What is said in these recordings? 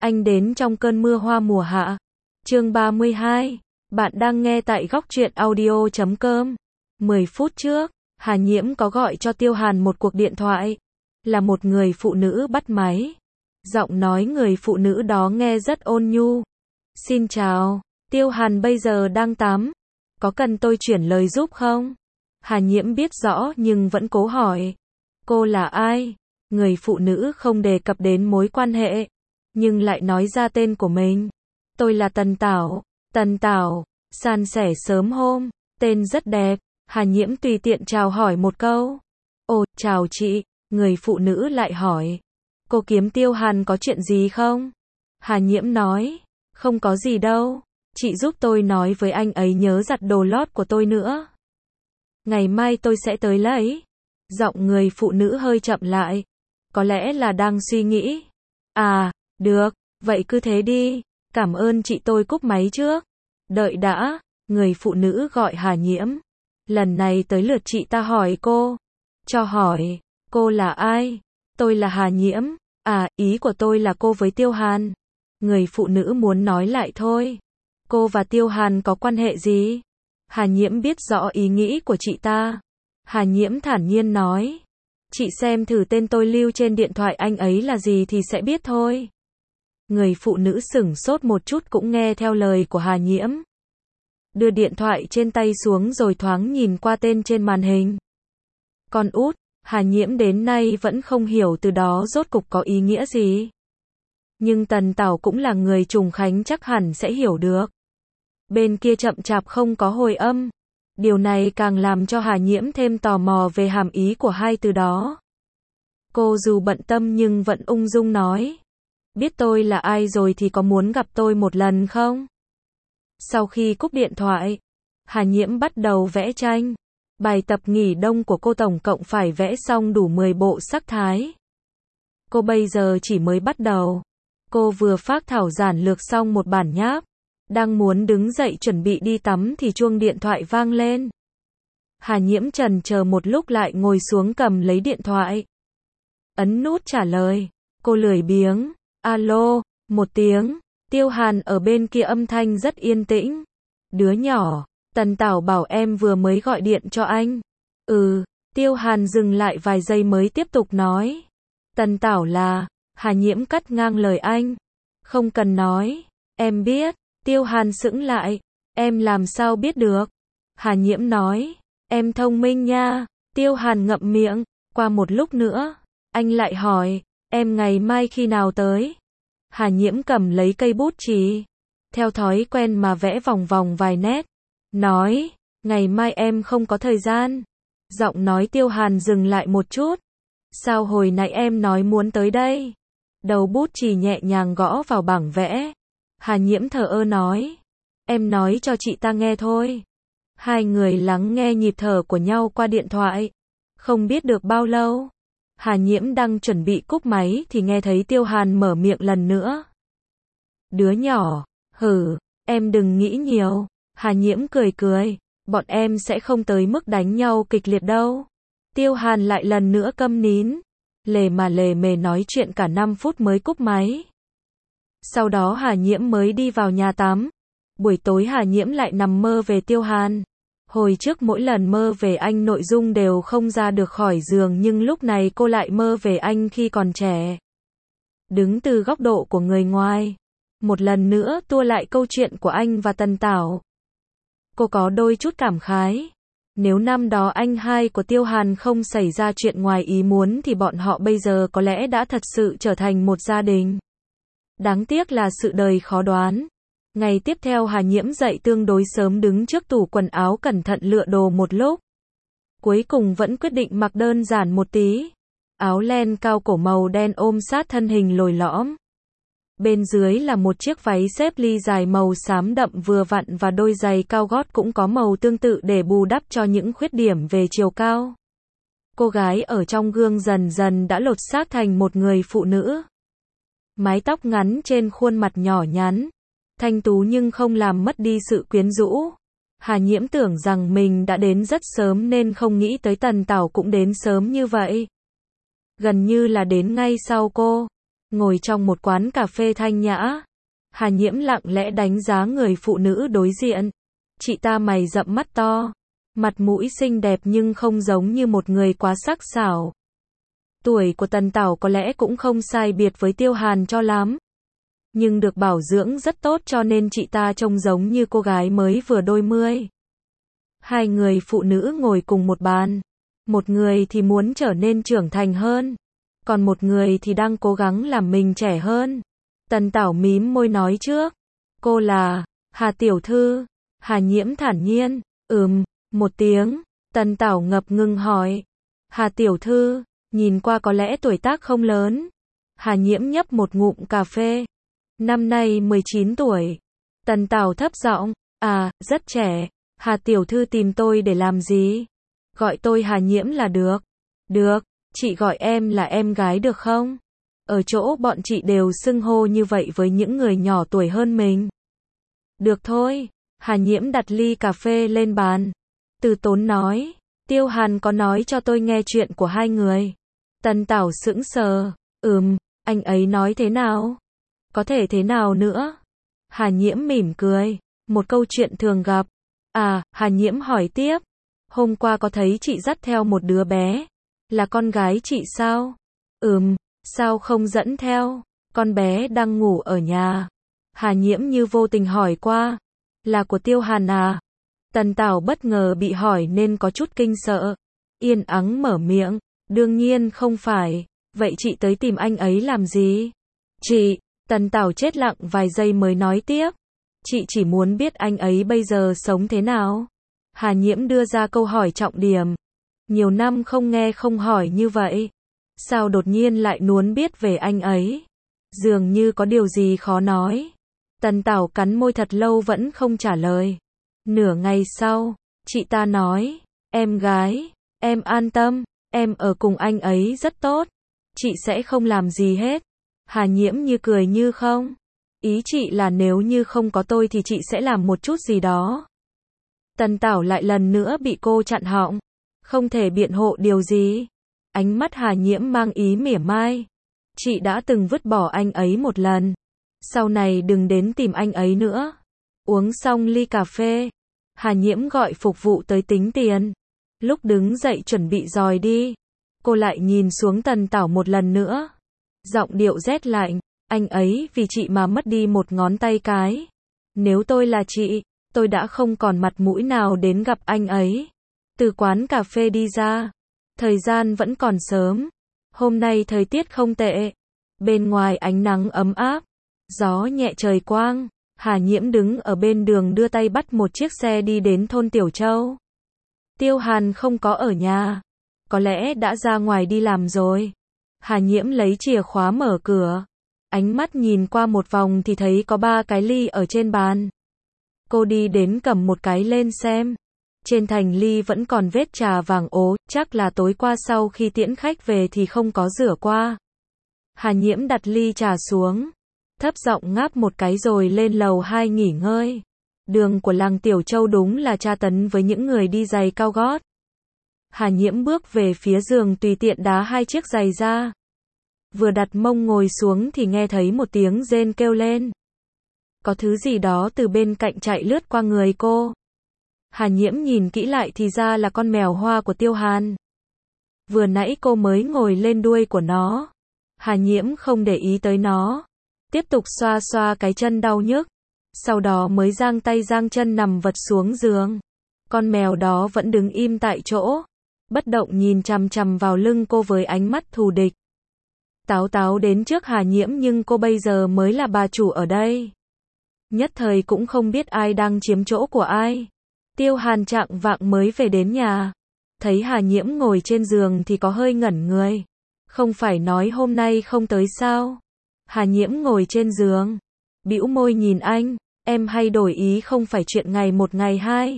Anh đến trong cơn mưa hoa mùa hạ. Chương 32. Bạn đang nghe tại góc truyện audio.com. 10 phút trước, Hà Nhiễm có gọi cho Tiêu Hàn một cuộc điện thoại. Là một người phụ nữ bắt máy. Giọng nói người phụ nữ đó nghe rất ôn nhu. Xin chào, Tiêu Hàn bây giờ đang tắm. Có cần tôi chuyển lời giúp không? Hà Nhiễm biết rõ nhưng vẫn cố hỏi. Cô là ai? Người phụ nữ không đề cập đến mối quan hệ, nhưng lại nói ra tên của mình. Tôi là Tần Tảo. Tần Tảo, san sẻ sớm hôm, tên rất đẹp. Hà Nhiễm tùy tiện chào hỏi một câu. Ồ, chào chị. Người phụ nữ lại hỏi. Cô kiếm Tiêu Hàn có chuyện gì không? Hà Nhiễm nói. Không có gì đâu. Chị giúp tôi nói với anh ấy nhớ giặt đồ lót của tôi nữa. Ngày mai tôi sẽ tới lấy. Giọng người phụ nữ hơi chậm lại. Có lẽ là đang suy nghĩ. À, được, vậy cứ thế đi. Cảm ơn chị, tôi cúp máy trước. Đợi đã, người phụ nữ gọi Hà Nhiễm. Lần này tới lượt chị ta hỏi cô. Cho hỏi, cô là ai? Tôi là Hà Nhiễm. À, ý của tôi là cô với Tiêu Hàn. Người phụ nữ muốn nói lại thôi. Cô và Tiêu Hàn có quan hệ gì? Hà Nhiễm biết rõ ý nghĩ của chị ta. Hà Nhiễm thản nhiên nói. Chị xem thử tên tôi lưu trên điện thoại anh ấy là gì thì sẽ biết thôi. Người phụ nữ sửng sốt một chút cũng nghe theo lời của Hà Nhiễm. Đưa điện thoại trên tay xuống rồi thoáng nhìn qua tên trên màn hình. Con út, Hà Nhiễm đến nay vẫn không hiểu từ đó rốt cục có ý nghĩa gì. Nhưng Tần Tảo cũng là người Trùng Khánh chắc hẳn sẽ hiểu được. Bên kia chậm chạp không có hồi âm. Điều này càng làm cho Hà Nhiễm thêm tò mò về hàm ý của hai từ đó. Cô dù bận tâm nhưng vẫn ung dung nói. Biết tôi là ai rồi thì có muốn gặp tôi một lần không? Sau khi cúp điện thoại, Hà Nhiễm bắt đầu vẽ tranh. Bài tập nghỉ đông của cô tổng cộng phải vẽ xong đủ 10 bộ sắc thái. Cô bây giờ chỉ mới bắt đầu. Cô vừa phác thảo giản lược xong một bản nháp. Đang muốn đứng dậy chuẩn bị đi tắm thì chuông điện thoại vang lên. Hà Nhiễm chần chờ một lúc lại ngồi xuống cầm lấy điện thoại. Ấn nút trả lời. Cô lười biếng. Alo, một tiếng. Tiêu Hàn ở bên kia âm thanh rất yên tĩnh. Đứa nhỏ, Tần Tảo bảo em vừa mới gọi điện cho anh. Tiêu Hàn dừng lại vài giây mới tiếp tục nói. Tần Tảo là, Hà Nhiễm cắt ngang lời anh. Không cần nói, em biết. Tiêu Hàn sững lại. Em làm sao biết được? Hà Nhiễm nói. Em thông minh nha. Tiêu Hàn ngậm miệng. Qua một lúc nữa, anh lại hỏi. Em ngày mai khi nào tới? Hà Nhiễm cầm lấy cây bút chì. Theo thói quen mà vẽ vòng vòng vài nét. Nói. Ngày mai em không có thời gian. Giọng nói Tiêu Hàn dừng lại một chút. Sao hồi nãy em nói muốn tới đây? Đầu bút chì nhẹ nhàng gõ vào bảng vẽ. Hà Nhiễm thờ ơ nói. Em nói cho chị ta nghe thôi. Hai người lắng nghe nhịp thở của nhau qua điện thoại. Không biết được bao lâu. Hà Nhiễm đang chuẩn bị cúp máy thì nghe thấy Tiêu Hàn mở miệng lần nữa. Đứa nhỏ, em đừng nghĩ nhiều. Hà Nhiễm cười cười. Bọn em sẽ không tới mức đánh nhau kịch liệt đâu. Tiêu Hàn lại lần nữa câm nín. Lề mề nói chuyện cả 5 phút mới cúp máy. Sau đó Hà Nhiễm mới đi vào nhà tắm. Buổi tối Hà Nhiễm lại nằm mơ về Tiêu Hàn. Hồi trước mỗi lần mơ về anh nội dung đều không ra được khỏi giường nhưng lúc này cô lại mơ về anh khi còn trẻ. Đứng từ góc độ của người ngoài, một lần nữa tua lại câu chuyện của anh và Tần Tảo. Cô có đôi chút cảm khái. Nếu năm đó anh hai của Tiêu Hàn không xảy ra chuyện ngoài ý muốn thì bọn họ bây giờ có lẽ đã thật sự trở thành một gia đình. Đáng tiếc là sự đời khó đoán. Ngày tiếp theo Hà Nhiễm dậy tương đối sớm đứng trước tủ quần áo cẩn thận lựa đồ một lúc. Cuối cùng vẫn quyết định mặc đơn giản một tí. Áo len cao cổ màu đen ôm sát thân hình lồi lõm. Bên dưới là một chiếc váy xếp ly dài màu xám đậm vừa vặn và đôi giày cao gót cũng có màu tương tự để bù đắp cho những khuyết điểm về chiều cao. Cô gái ở trong gương dần dần đã lột xác thành một người phụ nữ. Mái tóc ngắn trên khuôn mặt nhỏ nhắn, thanh tú nhưng không làm mất đi sự quyến rũ. Hà Nhiễm tưởng rằng mình đã đến rất sớm nên không nghĩ tới Tần Tảo cũng đến sớm như vậy. Gần như là đến ngay sau cô. Ngồi trong một quán cà phê thanh nhã, Hà Nhiễm lặng lẽ đánh giá người phụ nữ đối diện. Chị ta mày rậm mắt to, mặt mũi xinh đẹp nhưng không giống như một người quá sắc sảo. Tuổi của Tần Tảo có lẽ cũng không sai biệt với Tiêu Hàn cho lắm, nhưng được bảo dưỡng rất tốt cho nên chị ta trông giống như cô gái mới vừa đôi mươi. Hai người phụ nữ ngồi cùng một bàn. Một người thì muốn trở nên trưởng thành hơn, còn một người thì đang cố gắng làm mình trẻ hơn. Tần Tảo mím môi nói trước. Cô là Hà tiểu thư. Hà Nhiễm thản nhiên. Một tiếng. Tần Tảo ngập ngừng hỏi. Hà tiểu thư, nhìn qua có lẽ tuổi tác không lớn. Hà Nhiễm nhấp một ngụm cà phê. Năm nay 19 tuổi. Tần Tảo thấp giọng. À, rất trẻ. Hà tiểu thư tìm tôi để làm gì? Gọi tôi Hà Nhiễm là được. Được, chị gọi em là em gái được không? Ở chỗ bọn chị đều xưng hô như vậy với những người nhỏ tuổi hơn mình. Được thôi. Hà Nhiễm đặt ly cà phê lên bàn. Từ tốn nói. Tiêu Hàn có nói cho tôi nghe chuyện của hai người. Tần Tảo sững sờ. Anh ấy nói thế nào? Có thể thế nào nữa? Hà Nhiễm mỉm cười. Một câu chuyện thường gặp. À, Hà Nhiễm hỏi tiếp. Hôm qua có thấy chị dắt theo một đứa bé. Là con gái chị sao? Sao không dẫn theo? Con bé đang ngủ ở nhà. Hà Nhiễm như vô tình hỏi qua. Là của Tiêu Hàn à? Tần Tảo bất ngờ bị hỏi nên có chút kinh sợ. Yên ắng mở miệng. Đương nhiên không phải. Vậy chị tới tìm anh ấy làm gì? Chị, Tần Tảo chết lặng vài giây mới nói tiếp. Chị chỉ muốn biết anh ấy bây giờ sống thế nào. Hà Nhiễm đưa ra câu hỏi trọng điểm. Nhiều năm không nghe không hỏi như vậy. Sao đột nhiên lại muốn biết về anh ấy? Dường như có điều gì khó nói. Tần Tảo cắn môi thật lâu vẫn không trả lời. Nửa ngày sau, chị ta nói. Em gái, em an tâm, em ở cùng anh ấy rất tốt. Chị sẽ không làm gì hết. Hà Nhiễm như cười như không. Ý chị là nếu như không có tôi thì chị sẽ làm một chút gì đó. Tần Tảo lại lần nữa bị cô chặn họng. Không thể biện hộ điều gì. Ánh mắt Hà Nhiễm mang ý mỉa mai. Chị đã từng vứt bỏ anh ấy một lần. Sau này đừng đến tìm anh ấy nữa. Uống xong ly cà phê, Hà Nhiễm gọi phục vụ tới tính tiền. Lúc đứng dậy chuẩn bị dòi đi, cô lại nhìn xuống Tần Tảo một lần nữa. Giọng điệu rét lạnh. Anh ấy vì chị mà mất đi một ngón tay cái. Nếu tôi là chị, tôi đã không còn mặt mũi nào đến gặp anh ấy. Từ quán cà phê đi ra. Thời gian vẫn còn sớm. Hôm nay thời tiết không tệ. Bên ngoài ánh nắng ấm áp. Gió nhẹ trời quang. Hà Nhiễm đứng ở bên đường đưa tay bắt một chiếc xe đi đến thôn Tiểu Châu. Tiêu Hàn không có ở nhà. Có lẽ đã ra ngoài đi làm rồi. Hà Nhiễm lấy chìa khóa mở cửa. Ánh mắt nhìn qua một vòng thì thấy có 3 cái ly ở trên bàn. Cô đi đến cầm một cái lên xem. Trên thành ly vẫn còn vết trà vàng ố, chắc là tối qua sau khi tiễn khách về thì không có rửa qua. Hà Nhiễm đặt ly trà xuống, thấp giọng ngáp một cái rồi lên lầu 2 nghỉ ngơi. Đường của làng Tiểu Châu đúng là tra tấn với những người đi giày cao gót. Hà Nhiễm bước về phía giường tùy tiện đá 2 chiếc giày ra. Vừa đặt mông ngồi xuống thì nghe thấy một tiếng rên kêu lên. Có thứ gì đó từ bên cạnh chạy lướt qua người cô. Hà Nhiễm nhìn kỹ lại thì ra là con mèo hoa của Tiêu Hàn. Vừa nãy cô mới ngồi lên đuôi của nó. Hà Nhiễm không để ý tới nó. Tiếp tục xoa xoa cái chân đau nhức. Sau đó mới giang tay giang chân nằm vật xuống giường. Con mèo đó vẫn đứng im tại chỗ. Bất động nhìn chằm chằm vào lưng cô với ánh mắt thù địch. Táo táo đến trước Hà Nhiễm nhưng cô bây giờ mới là bà chủ ở đây. Nhất thời cũng không biết ai đang chiếm chỗ của ai. Tiêu Hàn chạng vạng mới về đến nhà. Thấy Hà Nhiễm ngồi trên giường thì có hơi ngẩn người. Không phải nói hôm nay không tới sao? Hà Nhiễm ngồi trên giường. Bĩu môi nhìn anh. Em hay đổi ý không phải chuyện ngày một ngày hai.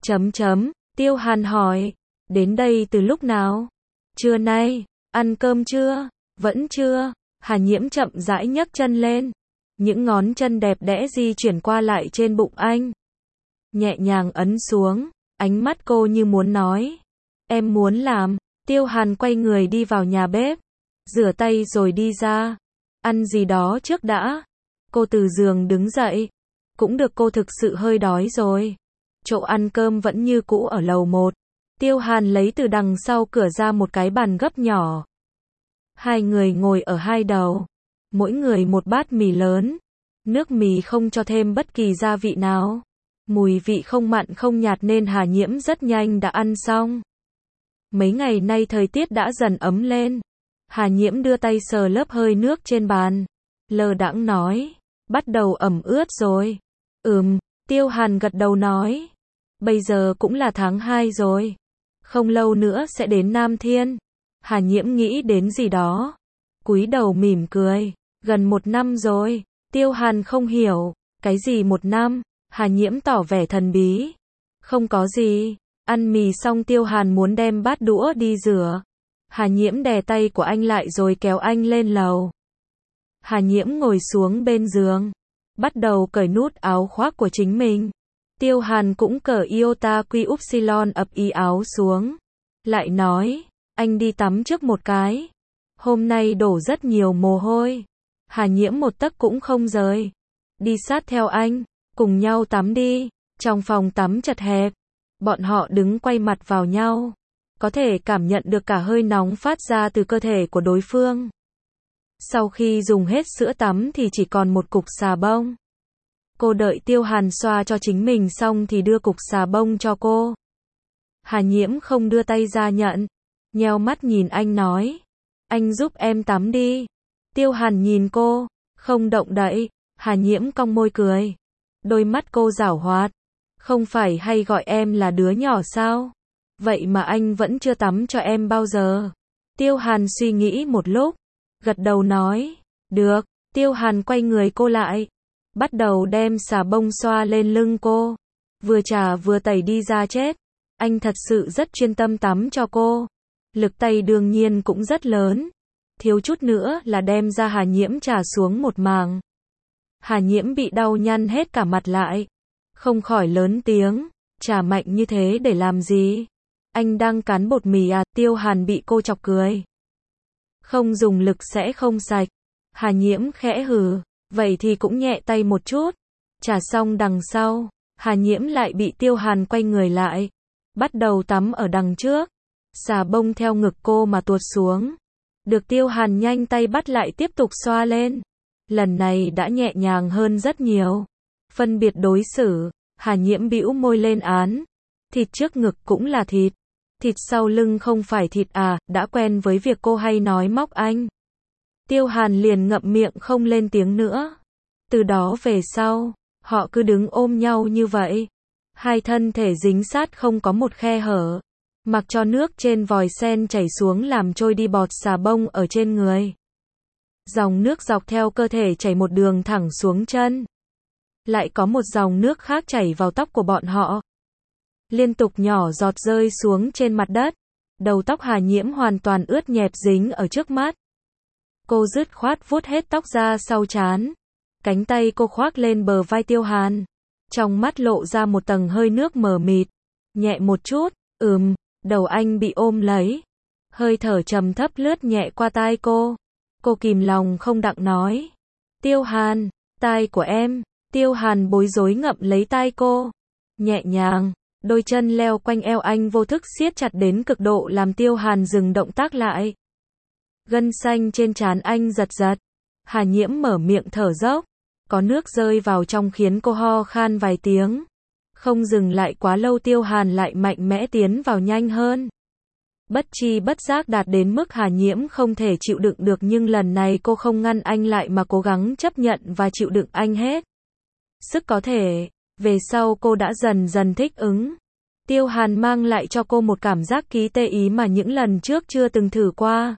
Tiêu Hàn hỏi. Đến đây từ lúc nào? Trưa nay. Ăn cơm chưa? Vẫn chưa. Hà Nhiễm chậm rãi nhấc chân lên. Những ngón chân đẹp đẽ di chuyển qua lại trên bụng anh. Nhẹ nhàng ấn xuống. Ánh mắt cô như muốn nói. Em muốn làm. Tiêu Hàn quay người đi vào nhà bếp. Rửa tay rồi đi ra. ăn gì đó trước đã. Cô từ giường đứng dậy. Cũng được, cô thực sự hơi đói rồi. Chỗ ăn cơm vẫn như cũ ở lầu 1. Tiêu Hàn lấy từ đằng sau cửa ra một cái bàn gấp nhỏ. Hai người ngồi ở hai đầu. Mỗi người một bát mì lớn. Nước mì không cho thêm bất kỳ gia vị nào. Mùi vị không mặn không nhạt nên Hà Nhiễm rất nhanh đã ăn xong. Mấy ngày nay thời tiết đã dần ấm lên. Hà Nhiễm đưa tay sờ lớp hơi nước trên bàn. Lơ đãng nói. Bắt đầu ẩm ướt rồi. Tiêu Hàn gật đầu nói. Bây giờ cũng là tháng 2 rồi. Không lâu nữa sẽ đến Nam Thiên. Hà Nhiễm nghĩ đến gì đó. Cúi đầu mỉm cười. Gần 1 năm rồi. Tiêu Hàn không hiểu. Cái gì 1 năm? Hà Nhiễm tỏ vẻ thần bí. Không có gì. Ăn mì xong Tiêu Hàn muốn đem bát đũa đi rửa. Hà Nhiễm đè tay của anh lại rồi kéo anh lên lầu. Hà Nhiễm ngồi xuống bên giường. Bắt đầu cởi nút áo khoác của chính mình. Tiêu Hàn cũng cởi iota quy upsilon ập y áo xuống. Lại nói, anh đi tắm trước một cái. Hôm nay đổ rất nhiều mồ hôi. Hà Nhiễm một tấc cũng không rời. Đi sát theo anh, cùng nhau tắm đi. Trong phòng tắm chật hẹp, bọn họ đứng quay mặt vào nhau. Có thể cảm nhận được cả hơi nóng phát ra từ cơ thể của đối phương. Sau khi dùng hết sữa tắm thì chỉ còn một cục xà bông. Cô đợi Tiêu Hàn xoa cho chính mình xong thì đưa cục xà bông cho cô. Hà Nhiễm không đưa tay ra nhận. Nheo mắt nhìn anh nói. Anh giúp em tắm đi. Tiêu Hàn nhìn cô. Không động đậy. Hà Nhiễm cong môi cười. Đôi mắt cô giảo hoạt. Không phải hay gọi em là đứa nhỏ sao? Vậy mà anh vẫn chưa tắm cho em bao giờ. Tiêu Hàn suy nghĩ một lúc. Gật đầu nói. Được. Tiêu Hàn quay người cô lại. Bắt đầu đem xà bông xoa lên lưng cô. Vừa chà vừa tẩy đi da chết. Anh thật sự rất chuyên tâm tắm cho cô. Lực tay đương nhiên cũng rất lớn. Thiếu chút nữa là đem ra Hà Nhiễm chà xuống một màng. Hà Nhiễm bị đau nhăn hết cả mặt lại. Không khỏi lớn tiếng. Chà mạnh như thế để làm gì? Anh đang cán bột mì à? Tiêu Hàn bị cô chọc cười. Không dùng lực sẽ không sạch. Hà Nhiễm khẽ hừ. Vậy thì cũng nhẹ tay một chút. Chà xong đằng sau, Hà Nhiễm lại bị Tiêu Hàn quay người lại. Bắt đầu tắm ở đằng trước. Xà bông theo ngực cô mà tuột xuống. Được Tiêu Hàn nhanh tay bắt lại tiếp tục xoa lên. Lần này đã nhẹ nhàng hơn rất nhiều. Phân biệt đối xử, Hà Nhiễm bĩu môi lên án. Thịt trước ngực cũng là thịt. Thịt sau lưng không phải thịt à? Đã quen với việc cô hay nói móc anh. Tiêu Hàn liền ngậm miệng không lên tiếng nữa. Từ đó về sau, họ cứ đứng ôm nhau như vậy. Hai thân thể dính sát không có một khe hở. Mặc cho nước trên vòi sen chảy xuống làm trôi đi bọt xà bông ở trên người. Dòng nước dọc theo cơ thể chảy một đường thẳng xuống chân. Lại có một dòng nước khác chảy vào tóc của bọn họ. Liên tục nhỏ giọt rơi xuống trên mặt đất. Đầu tóc Hà Nhiễm hoàn toàn ướt nhẹp dính ở trước mắt. Cô dứt khoát vuốt hết tóc ra sau trán. Cánh tay cô khoác lên bờ vai Tiêu Hàn. Trong mắt lộ ra một tầng hơi nước mờ mịt. Nhẹ một chút, đầu anh bị ôm lấy. Hơi thở trầm thấp lướt nhẹ qua tai cô. Cô kìm lòng không đặng nói. Tiêu Hàn, tai của em. Tiêu Hàn bối rối ngậm lấy tai cô. Nhẹ nhàng, đôi chân leo quanh eo anh vô thức siết chặt đến cực độ làm Tiêu Hàn dừng động tác lại. Gân xanh trên trán anh giật giật. Hà Nhiễm mở miệng thở dốc. Có nước rơi vào trong khiến cô ho khan vài tiếng. Không dừng lại quá lâu Tiêu Hàn lại mạnh mẽ tiến vào nhanh hơn. Bất chi bất giác đạt đến mức Hà Nhiễm không thể chịu đựng được nhưng lần này cô không ngăn anh lại mà cố gắng chấp nhận và chịu đựng anh hết sức có thể. Về sau cô đã dần dần thích ứng. Tiêu Hàn mang lại cho cô một cảm giác ký tê ý mà những lần trước chưa từng thử qua.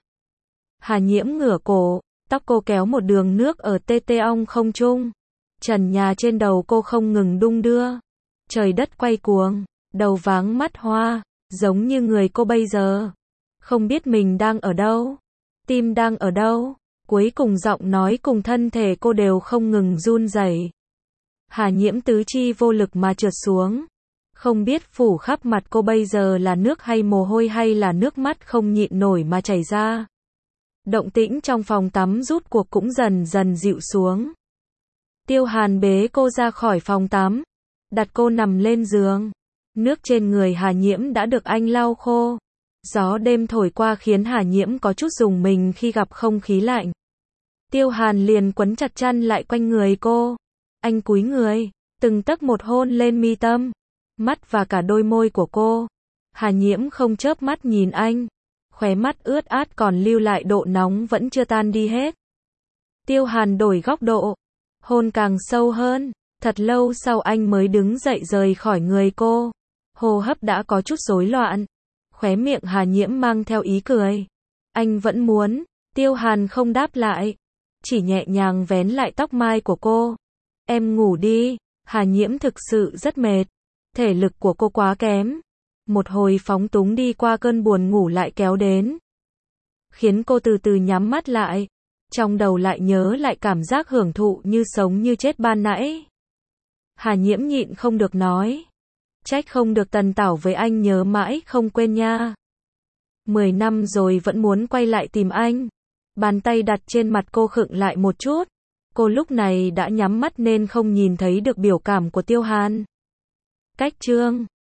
Hà Nhiễm ngửa cổ, tóc cô kéo một đường nước ở tê tê ong không trung. Trần nhà trên đầu cô không ngừng đung đưa. Trời đất quay cuồng, đầu váng mắt hoa, giống như người cô bây giờ. Không biết mình đang ở đâu, tim đang ở đâu. Cuối cùng giọng nói cùng thân thể cô đều không ngừng run rẩy. Hà Nhiễm tứ chi vô lực mà trượt xuống. Không biết phủ khắp mặt cô bây giờ là nước hay mồ hôi hay là nước mắt không nhịn nổi mà chảy ra. Động tĩnh trong phòng tắm rút cuộc cũng dần dần dịu xuống. Tiêu Hàn bế cô ra khỏi phòng tắm, đặt cô nằm lên giường. Nước trên người Hà Nhiễm đã được anh lau khô. Gió đêm thổi qua khiến Hà Nhiễm có chút rùng mình khi gặp không khí lạnh. Tiêu Hàn liền quấn chặt chăn lại quanh người cô. Anh cúi người, từng tấc một hôn lên mi tâm, mắt và cả đôi môi của cô. Hà Nhiễm không chớp mắt nhìn anh, khóe mắt ướt át còn lưu lại độ nóng vẫn chưa tan đi hết. Tiêu Hàn đổi góc độ, hôn càng sâu hơn. Thật lâu sau anh mới đứng dậy rời khỏi người cô. Hô hấp đã có chút rối loạn. Khóe miệng Hà Nhiễm mang theo ý cười. Anh vẫn muốn. Tiêu Hàn không đáp lại, chỉ nhẹ nhàng vén lại tóc mai của cô. Em ngủ đi. Hà Nhiễm thực sự rất mệt. Thể lực của cô quá kém. Một hồi phóng túng đi qua cơn buồn ngủ lại kéo đến, khiến cô từ từ nhắm mắt lại. Trong đầu lại nhớ lại cảm giác hưởng thụ như sống như chết ban nãy. Hà Nhiễm nhịn không được nói. Trách không được Tần Tảo với anh nhớ mãi không quên nha. 10 năm rồi vẫn muốn quay lại tìm anh. Bàn tay đặt trên mặt cô khựng lại một chút. Cô lúc này đã nhắm mắt nên không nhìn thấy được biểu cảm của Tiêu Hàn. Cách chương